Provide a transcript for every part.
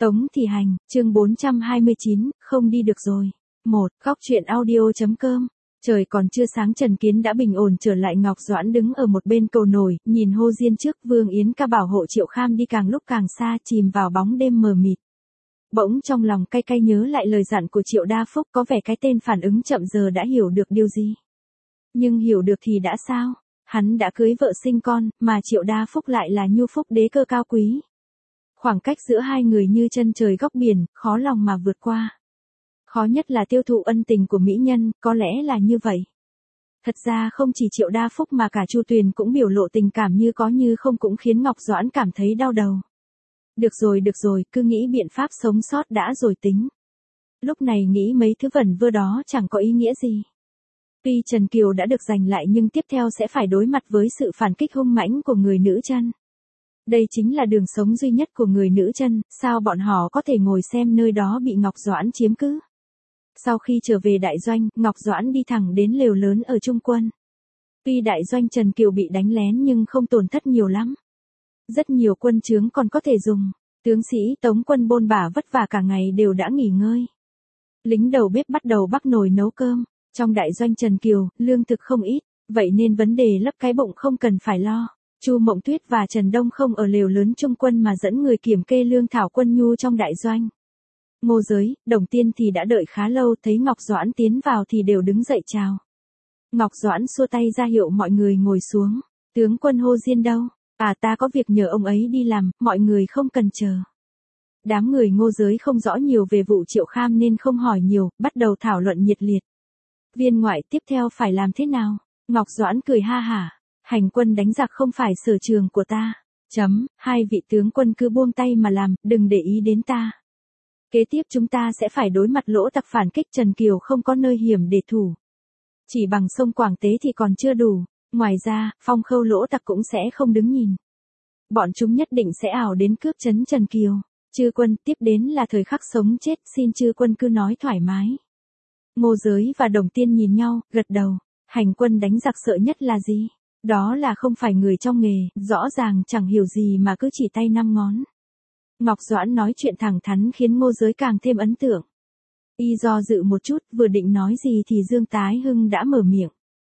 Tống Thị Hành, chương 429, không đi được rồi. 1. Góc truyện audio.com. Trời còn chưa sáng Trần Kiến đã bình ổn trở lại. Ngọc Doãn đứng ở một bên cầu nổi, nhìn Hồ Diên trước. Vương Yến ca bảo hộ Triệu Kham đi càng lúc càng xa, chìm vào bóng đêm mờ mịt. Bỗng trong lòng cay cay nhớ lại lời dặn của Triệu Đa Phúc, có vẻ cái tên phản ứng chậm giờ đã hiểu được điều gì. Nhưng hiểu được thì đã sao? Hắn đã cưới vợ sinh con, mà Triệu Đa Phúc lại là nhu phúc đế cơ cao quý. Khoảng cách giữa hai người như chân trời góc biển, khó lòng mà vượt qua. Khó nhất là tiêu thụ ân tình của mỹ nhân, có lẽ là như vậy. Thật ra không chỉ Triệu Đa Phúc mà cả Chu Tuyền cũng biểu lộ tình cảm như có như không, cũng khiến Ngọc Doãn cảm thấy đau đầu. Được rồi, cứ nghĩ biện pháp sống sót đã rồi tính. Lúc này nghĩ mấy thứ vẩn vơ đó chẳng có ý nghĩa gì. Tuy Trần Kiều đã được giành lại nhưng tiếp theo sẽ phải đối mặt với sự phản kích hung mãnh của người nữ chân. Đây chính là đường sống duy nhất của người nữ chân, sao bọn họ có thể ngồi xem nơi đó bị Ngọc Doãn chiếm cứ. Sau khi trở về đại doanh, Ngọc Doãn đi thẳng đến lều lớn ở Trung Quân. Tuy đại doanh Trần Kiều bị đánh lén nhưng không tổn thất nhiều lắm. Rất nhiều quân trướng còn có thể dùng. Tướng sĩ Tống Quân bôn bả vất vả cả ngày đều đã nghỉ ngơi. Lính đầu bếp bắt đầu bắc nồi nấu cơm. Trong đại doanh Trần Kiều, lương thực không ít, vậy nên vấn đề lấp cái bụng không cần phải lo. Chu Mộng Tuyết và Trần Đông không ở lều lớn Trung Quân mà dẫn người kiểm kê lương thảo quân nhu trong đại doanh. Ngô Giới, Đồng Tiên thì đã đợi khá lâu, thấy Ngọc Doãn tiến vào thì đều đứng dậy chào. Ngọc Doãn xua tay ra hiệu mọi người ngồi xuống. Tướng quân Hồ Diên đâu? Ta có việc nhờ ông ấy đi làm, mọi người không cần chờ. Đám người Ngô Giới không rõ nhiều về vụ Triệu Kham nên không hỏi nhiều, bắt đầu thảo luận nhiệt liệt. Viên ngoại tiếp theo phải làm thế nào? Ngọc Doãn cười ha hả. Hành quân đánh giặc không phải sở trường của ta. Hai vị tướng quân cứ buông tay mà làm, đừng để ý đến ta. Kế tiếp chúng ta sẽ phải đối mặt lỗ tặc phản kích. Trần Kiều không có nơi hiểm để thủ. Chỉ bằng sông Quảng Tế thì còn chưa đủ. Ngoài ra, Phong Khâu lỗ tặc cũng sẽ không đứng nhìn. Bọn chúng nhất định sẽ ảo đến cướp trấn Trần Kiều. Chư quân, tiếp đến là thời khắc sống chết, xin chư quân cứ nói thoải mái. Ngô Giới và Đồng Tiên nhìn nhau, gật đầu. Hành quân đánh giặc sợ nhất là gì? Đó là không phải người trong nghề, rõ ràng chẳng hiểu gì mà cứ chỉ tay năm ngón. Ngọc Doãn nói chuyện thẳng thắn khiến Ngô Giới càng thêm ấn tượng. Y do dự một chút, vừa định nói gì thì Dương Tái Hưng đã mở miệng.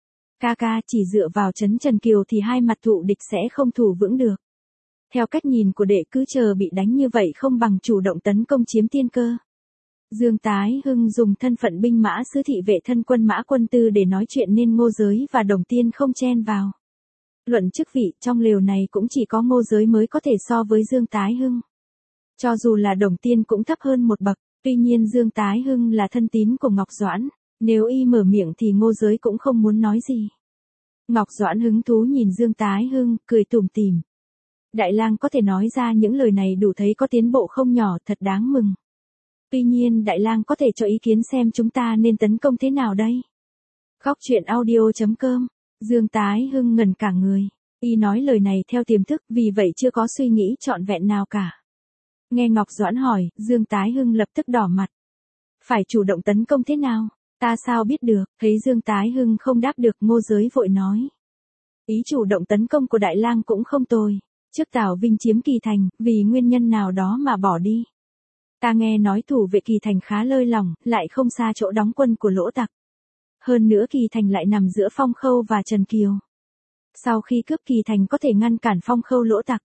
Ca, chỉ dựa vào trấn Trần Kiều thì hai mặt thụ địch sẽ không thủ vững được. Theo cách nhìn của đệ, cứ chờ bị đánh như vậy không bằng chủ động tấn công chiếm tiên cơ. Dương Tái Hưng dùng thân phận binh mã sứ thị vệ thân quân mã quân tư để nói chuyện nên Ngô Giới và Đồng Tiên không chen vào. Luận chức vị, trong lều này cũng chỉ có Ngô Giới mới có thể so với Dương Tái Hưng. Cho dù là Đồng Tiên cũng thấp hơn một bậc, tuy nhiên Dương Tái Hưng là thân tín của Ngọc Doãn, nếu y mở miệng thì Ngô Giới cũng không muốn nói gì. Ngọc Doãn hứng thú nhìn Dương Tái Hưng, cười tủm tỉm. Đại lang có thể nói ra những lời này đủ thấy có tiến bộ không nhỏ, thật đáng mừng. Tuy nhiên Đại lang có thể cho ý kiến xem chúng ta nên tấn công thế nào đây? Góc truyện audio.com. Dương Tái Hưng ngẩn cả người. Y nói lời này theo tiềm thức, vì vậy chưa có suy nghĩ trọn vẹn nào cả. Nghe Ngọc Doãn hỏi, Dương Tái Hưng lập tức đỏ mặt. Phải chủ động tấn công thế nào? Ta sao biết được? Thấy Dương Tái Hưng không đáp được, Ngô Giới vội nói. Ý chủ động tấn công của Đại lang cũng không tồi. Trước Tào Vinh chiếm Kỳ Thành, vì nguyên nhân nào đó mà bỏ đi. Ta nghe nói thủ vệ Kỳ Thành khá lơi lỏng, lại không xa chỗ đóng quân của lỗ tặc. Hơn nữa Kỳ Thành lại nằm giữa Phong Khâu và Trần Kiều. Sau khi cướp Kỳ Thành có thể ngăn cản Phong Khâu lỗ tặc.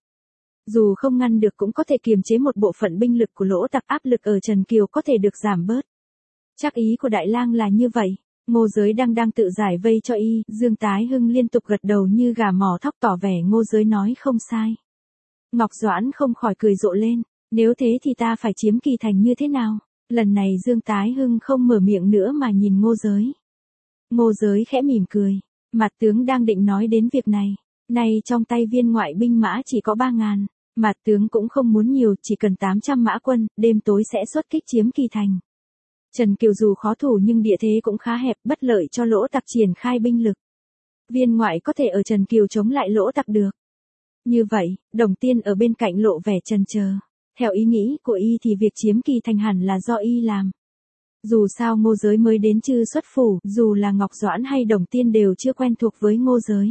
Dù không ngăn được cũng có thể kiềm chế một bộ phận binh lực của lỗ tặc, áp lực ở Trần Kiều có thể được giảm bớt. Chắc ý của Đại lang là như vậy. Ngô Giới đang tự giải vây cho y. Dương Tái Hưng liên tục gật đầu như gà mỏ thóc, tỏ vẻ Ngô Giới nói không sai. Ngọc Doãn không khỏi cười rộ lên. Nếu thế thì ta phải chiếm Kỳ Thành như thế nào? Lần này Dương Tái Hưng không mở miệng nữa mà nhìn Ngô Giới. Ngô Giới khẽ mỉm cười. Mặt tướng đang định nói đến việc này. Nay trong tay viên ngoại binh mã chỉ có 3.000. Mặt tướng cũng không muốn nhiều, chỉ cần 800 mã quân, đêm tối sẽ xuất kích chiếm Kỳ Thành. Trần Kiều dù khó thủ nhưng địa thế cũng khá hẹp, bất lợi cho lỗ tặc triển khai binh lực. Viên ngoại có thể ở Trần Kiều chống lại lỗ tặc được. Như vậy, Đồng Tiên ở bên cạnh lộ vẻ chần chờ. Theo ý nghĩ của y thì việc chiếm Kỳ Thành hẳn là do y làm. Dù sao Ngô Giới mới đến chưa xuất phủ, dù là Ngọc Doãn hay Đồng Tiên đều chưa quen thuộc với Ngô Giới.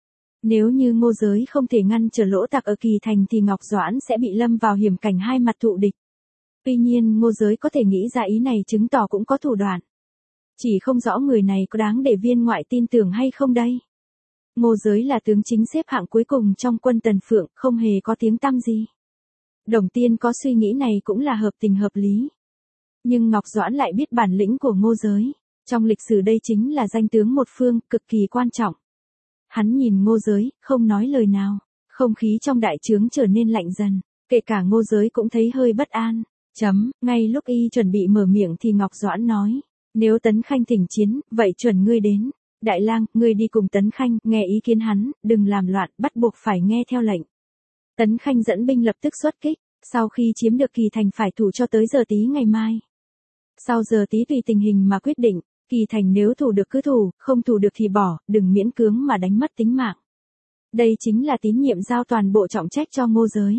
Nếu như Ngô Giới không thể ngăn trở lỗ tặc ở Kỳ Thành thì Ngọc Doãn sẽ bị lâm vào hiểm cảnh hai mặt thụ địch. Tuy nhiên Ngô Giới có thể nghĩ ra ý này chứng tỏ cũng có thủ đoạn. Chỉ không rõ người này có đáng để viên ngoại tin tưởng hay không đây. Ngô Giới là tướng chính xếp hạng cuối cùng trong quân Tần Phượng, không hề có tiếng tăm gì. Đồng Tiên có suy nghĩ này cũng là hợp tình hợp lý. Nhưng Ngọc Doãn lại biết bản lĩnh của Ngô Giới. Trong lịch sử đây chính là danh tướng một phương, cực kỳ quan trọng. Hắn nhìn Ngô Giới, không nói lời nào. Không khí trong đại trướng trở nên lạnh dần. Kể cả Ngô Giới cũng thấy hơi bất an. Ngay lúc y chuẩn bị mở miệng thì Ngọc Doãn nói. Nếu Tấn Khanh thỉnh chiến, vậy chuẩn ngươi đến. Đại lang, ngươi đi cùng Tấn Khanh, nghe ý kiến hắn, đừng làm loạn, bắt buộc phải nghe theo lệnh. Tấn Khanh dẫn binh lập tức xuất kích. Sau khi chiếm được Kỳ Thành phải thủ cho tới giờ tí ngày mai. Sau giờ tí tùy tình hình mà quyết định. Kỳ Thành nếu thủ được cứ thủ, không thủ được thì bỏ, đừng miễn cưỡng mà đánh mất tính mạng. Đây chính là tín nhiệm giao toàn bộ trọng trách cho Ngô Giới.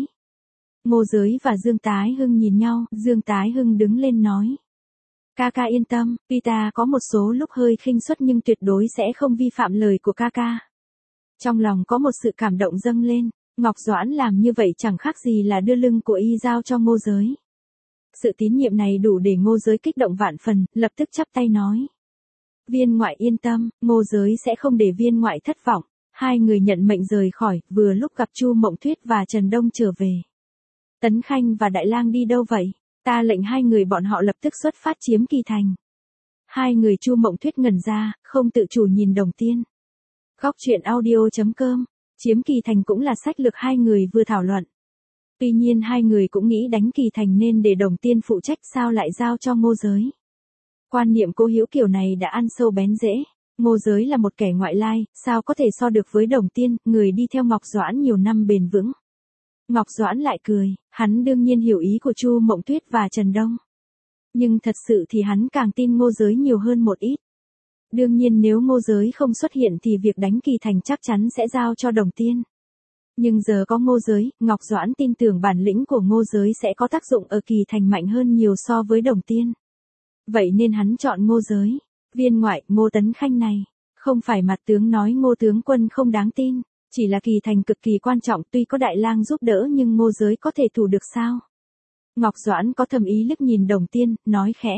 Ngô Giới và Dương Tái Hưng nhìn nhau, Dương Tái Hưng đứng lên nói. Ca ca yên tâm, tuy ta có một số lúc hơi khinh suất nhưng tuyệt đối sẽ không vi phạm lời của ca ca. Trong lòng có một sự cảm động dâng lên, Ngọc Doãn làm như vậy chẳng khác gì là đưa lưng của y giao cho Ngô Giới. Sự tín nhiệm này đủ để Ngô Giới kích động vạn phần, lập tức chắp tay nói. Viên ngoại yên tâm, Ngô Giới sẽ không để viên ngoại thất vọng. Hai người nhận mệnh rời khỏi, vừa lúc gặp Chu Mộng Tuyết và Trần Đông trở về. Tấn Khanh và Đại Lang đi đâu vậy? Ta lệnh hai người bọn họ lập tức xuất phát chiếm Kỳ Thành. Hai người Chu Mộng Tuyết ngẩn ra, không tự chủ nhìn Đồng Tiên. Góc truyện audio.com, chiếm Kỳ Thành cũng là sách lược hai người vừa thảo luận. Tuy nhiên hai người cũng nghĩ đánh Kỳ Thành nên để Đồng Tiên phụ trách sao lại giao cho Ngô Giới. Quan niệm Cố Hữu kiểu này đã ăn sâu bén rễ. Ngô Giới là một kẻ ngoại lai, sao có thể so được với Đồng Tiên, người đi theo Ngọc Doãn nhiều năm bền vững. Ngọc Doãn lại cười, hắn đương nhiên hiểu ý của Chu Mộng Tuyết và Trần Đông. Nhưng thật sự thì hắn càng tin Ngô Giới nhiều hơn một ít. Đương nhiên nếu Ngô Giới không xuất hiện thì việc đánh Kỳ Thành chắc chắn sẽ giao cho Đồng Tiên. Nhưng giờ có Ngô Giới, Ngọc Doãn tin tưởng bản lĩnh của Ngô Giới sẽ có tác dụng ở Kỳ Thành mạnh hơn nhiều so với Đồng Tiên. Vậy nên hắn chọn Ngô Giới. Viên ngoại, Ngô Tấn Khanh này, không phải mặt tướng nói Ngô tướng quân không đáng tin, chỉ là Kỳ Thành cực kỳ quan trọng, tuy có Đại Lang giúp đỡ nhưng Ngô Giới có thể thủ được sao? Ngọc Doãn có thầm ý liếc nhìn Đồng Tiên, nói khẽ.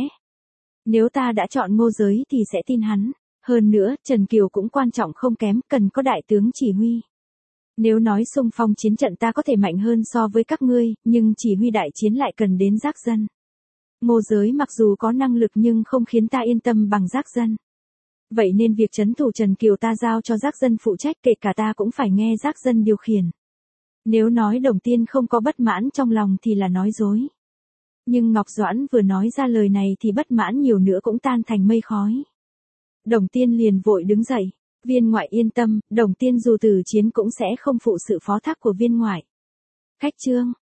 Nếu ta đã chọn Ngô Giới thì sẽ tin hắn, hơn nữa, Trần Kiều cũng quan trọng không kém, cần có đại tướng chỉ huy. Nếu nói xung phong chiến trận ta có thể mạnh hơn so với các ngươi, nhưng chỉ huy đại chiến lại cần đến giác dân. Ngô Giới mặc dù có năng lực nhưng không khiến ta yên tâm bằng giác dân. Vậy nên việc trấn thủ Trần Kiều ta giao cho giác dân phụ trách, kể cả ta cũng phải nghe giác dân điều khiển. Nếu nói Đồng Tiên không có bất mãn trong lòng thì là nói dối. Nhưng Ngọc Doãn vừa nói ra lời này thì bất mãn nhiều nữa cũng tan thành mây khói. Đồng Tiên liền vội đứng dậy. Viên ngoại yên tâm, Đồng Tiên dù từ chiến cũng sẽ không phụ sự phó thác của viên ngoại. Khách chương.